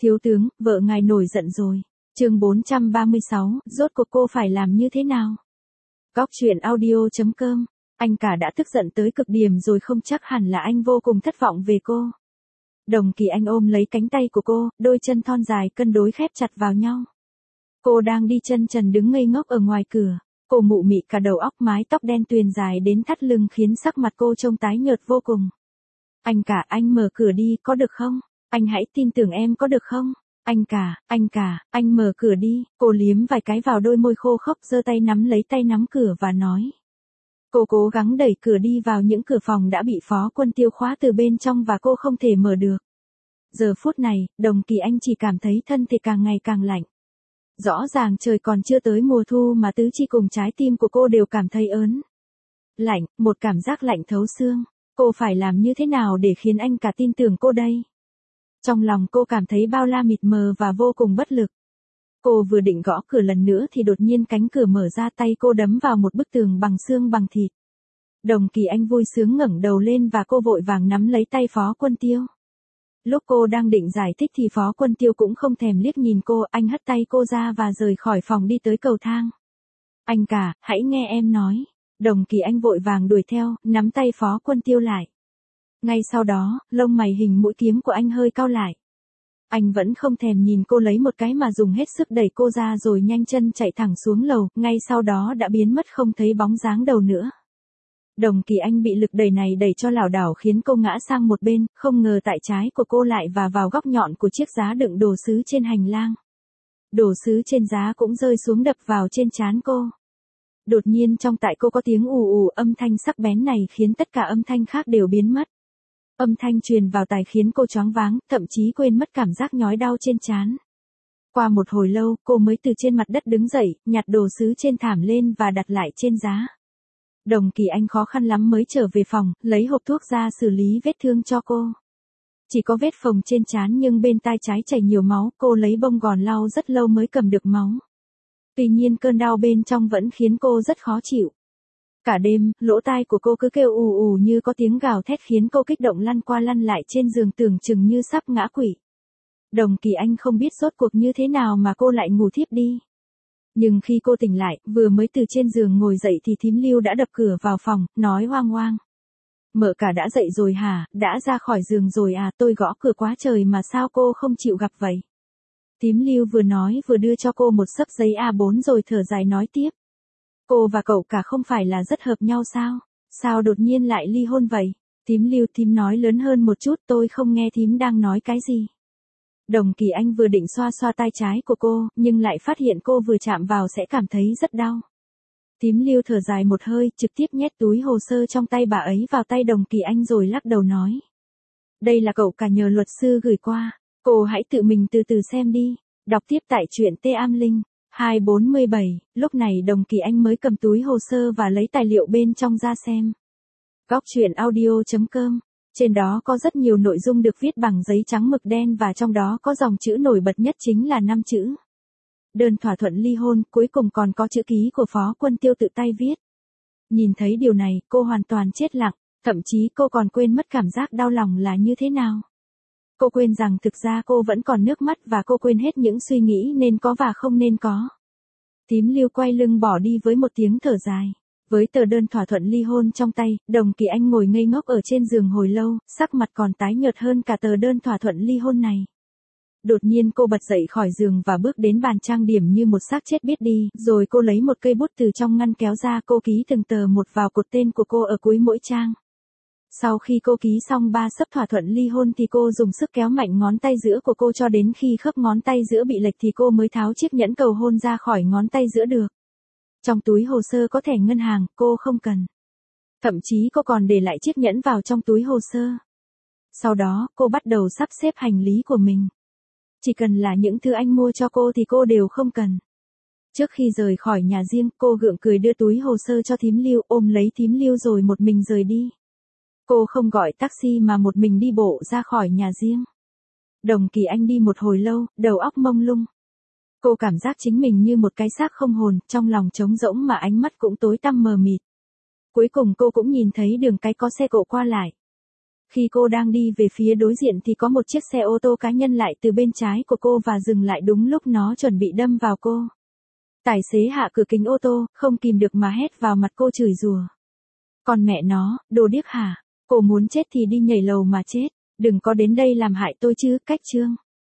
Thiếu tướng, vợ ngài nổi giận rồi. Chương 436, rốt cuộc cô phải làm như thế nào? Góc truyện audio.com. Anh cả đã tức giận tới cực điểm rồi, không chắc hẳn là anh vô cùng thất vọng về cô. Đồng Kỳ Anh ôm lấy cánh tay của cô, đôi chân thon dài cân đối khép chặt vào nhau. Cô đang đi chân trần đứng ngây ngốc ở ngoài cửa. Cô mụ mị cả đầu óc, mái tóc đen tuyền dài đến thắt lưng khiến sắc mặt cô trông tái nhợt vô cùng. Anh cả, anh mở cửa đi, có được không? Anh hãy tin tưởng em, có được không? Anh cả, anh mở cửa đi. Cô liếm vài cái vào đôi môi khô khốc, giơ tay nắm lấy tay nắm cửa và nói. Cô cố gắng đẩy cửa đi vào những cửa phòng đã bị Phó Quân Tiêu khóa từ bên trong và cô không thể mở được. Giờ phút này, Đồng Kỳ Anh chỉ cảm thấy thân thể càng ngày càng lạnh. Rõ ràng trời còn chưa tới mùa thu mà tứ chi cùng trái tim của cô đều cảm thấy ớn lạnh, một cảm giác lạnh thấu xương. Cô phải làm như thế nào để khiến anh cả tin tưởng cô đây? Trong lòng cô cảm thấy bao la mịt mờ và vô cùng bất lực. Cô vừa định gõ cửa lần nữa thì đột nhiên cánh cửa mở ra, tay cô đấm vào một bức tường bằng xương bằng thịt. Đồng Kỳ Anh vui sướng ngẩng đầu lên và cô vội vàng nắm lấy tay Phó Quân Tiêu. Lúc cô đang định giải thích thì Phó Quân Tiêu cũng không thèm liếc nhìn cô, anh hất tay cô ra và rời khỏi phòng đi tới cầu thang. Anh cả, hãy nghe em nói. Đồng Kỳ Anh vội vàng đuổi theo, nắm tay Phó Quân Tiêu lại. Ngay sau đó, lông mày hình mũi kiếm của anh hơi cau lại. Anh vẫn không thèm nhìn cô lấy một cái mà dùng hết sức đẩy cô ra rồi nhanh chân chạy thẳng xuống lầu, ngay sau đó đã biến mất không thấy bóng dáng đâu nữa. Đồng Kỳ Anh bị lực đẩy này đẩy cho lảo đảo khiến cô ngã sang một bên, không ngờ tay trái của cô lại và vào góc nhọn của chiếc giá đựng đồ sứ trên hành lang. Đồ sứ trên giá cũng rơi xuống đập vào trên trán cô. Đột nhiên trong tai cô có tiếng ù ù, âm thanh sắc bén này khiến tất cả âm thanh khác đều biến mất. Âm thanh truyền vào tai khiến cô choáng váng, thậm chí quên mất cảm giác nhói đau trên trán. Qua một hồi lâu, cô mới từ trên mặt đất đứng dậy, nhặt đồ sứ trên thảm lên và đặt lại trên giá. Đồng Kỳ Anh khó khăn lắm mới trở về phòng, lấy hộp thuốc ra xử lý vết thương cho cô. Chỉ có vết phồng trên trán nhưng bên tai trái chảy nhiều máu, cô lấy bông gòn lau rất lâu mới cầm được máu. Tuy nhiên cơn đau bên trong vẫn khiến cô rất khó chịu. Cả đêm, lỗ tai của cô cứ kêu ù ù như có tiếng gào thét khiến cô kích động lăn qua lăn lại trên giường tưởng chừng như sắp ngã quỵ. Đồng Kỳ Anh không biết rốt cuộc như thế nào mà cô lại ngủ thiếp đi. Nhưng khi cô tỉnh lại, vừa mới từ trên giường ngồi dậy thì thím Lưu đã đập cửa vào phòng, nói hoang hoang. Mợ cả đã dậy rồi hả, đã ra khỏi giường rồi à, tôi gõ cửa quá trời mà sao cô không chịu gặp vậy? Thím Lưu vừa nói vừa đưa cho cô một xấp giấy A4 rồi thở dài nói tiếp. Cô và cậu cả không phải là rất hợp nhau sao? Sao đột nhiên lại ly hôn vậy? Thím Lưu, thím nói lớn hơn một chút, tôi không nghe thím đang nói cái gì. Đồng Kỳ Anh vừa định xoa xoa tai trái của cô, nhưng lại phát hiện cô vừa chạm vào sẽ cảm thấy rất đau. Thím Lưu thở dài một hơi, trực tiếp nhét túi hồ sơ trong tay bà ấy vào tay Đồng Kỳ Anh rồi lắc đầu nói. Đây là cậu cả nhờ luật sư gửi qua, cô hãy tự mình từ từ xem đi. Đọc tiếp tại truyện T Am Linh. 247, lúc này Đồng Kỳ Anh mới cầm túi hồ sơ và lấy tài liệu bên trong ra xem. Góc truyện audio.com. Trên đó có rất nhiều nội dung được viết bằng giấy trắng mực đen và trong đó có dòng chữ nổi bật nhất chính là 5 chữ. Đơn thỏa thuận ly hôn, cuối cùng còn có chữ ký của Phó Quân Tiêu tự tay viết. Nhìn thấy điều này, cô hoàn toàn chết lặng, thậm chí cô còn quên mất cảm giác đau lòng là như thế nào. Cô quên rằng thực ra cô vẫn còn nước mắt và cô quên hết những suy nghĩ nên có và không nên có. Thím Lưu quay lưng bỏ đi với một tiếng thở dài. Với tờ đơn thỏa thuận ly hôn trong tay, Đồng Kỳ Anh ngồi ngây ngốc ở trên giường hồi lâu, sắc mặt còn tái nhợt hơn cả tờ đơn thỏa thuận ly hôn này. Đột nhiên cô bật dậy khỏi giường và bước đến bàn trang điểm như một xác chết biết đi, rồi cô lấy một cây bút từ trong ngăn kéo ra, cô ký từng tờ một vào cột tên của cô ở cuối mỗi trang. Sau khi cô ký xong 3 xấp thỏa thuận ly hôn thì cô dùng sức kéo mạnh ngón tay giữa của cô cho đến khi khớp ngón tay giữa bị lệch thì cô mới tháo chiếc nhẫn cầu hôn ra khỏi ngón tay giữa được. Trong túi hồ sơ có thẻ ngân hàng, cô không cần. Thậm chí cô còn để lại chiếc nhẫn vào trong túi hồ sơ. Sau đó, cô bắt đầu sắp xếp hành lý của mình. Chỉ cần là những thứ anh mua cho cô thì cô đều không cần. Trước khi rời khỏi nhà riêng, cô gượng cười đưa túi hồ sơ cho thím Lưu, ôm lấy thím Lưu rồi một mình rời đi. Cô không gọi taxi mà một mình đi bộ ra khỏi nhà riêng. Đồng Kỳ Anh đi một hồi lâu, đầu óc mông lung. Cô cảm giác chính mình như một cái xác không hồn, trong lòng trống rỗng mà ánh mắt cũng tối tăm mờ mịt. Cuối cùng cô cũng nhìn thấy đường cái có xe cộ qua lại. Khi cô đang đi về phía đối diện thì có một chiếc xe ô tô cá nhân lại từ bên trái của cô và dừng lại đúng lúc nó chuẩn bị đâm vào cô. Tài xế hạ cửa kính ô tô, không kìm được mà hét vào mặt cô chửi rủa. Còn mẹ nó, đồ điếc hả? Cô muốn chết thì đi nhảy lầu mà chết, đừng có đến đây làm hại tôi chứ, cách chương.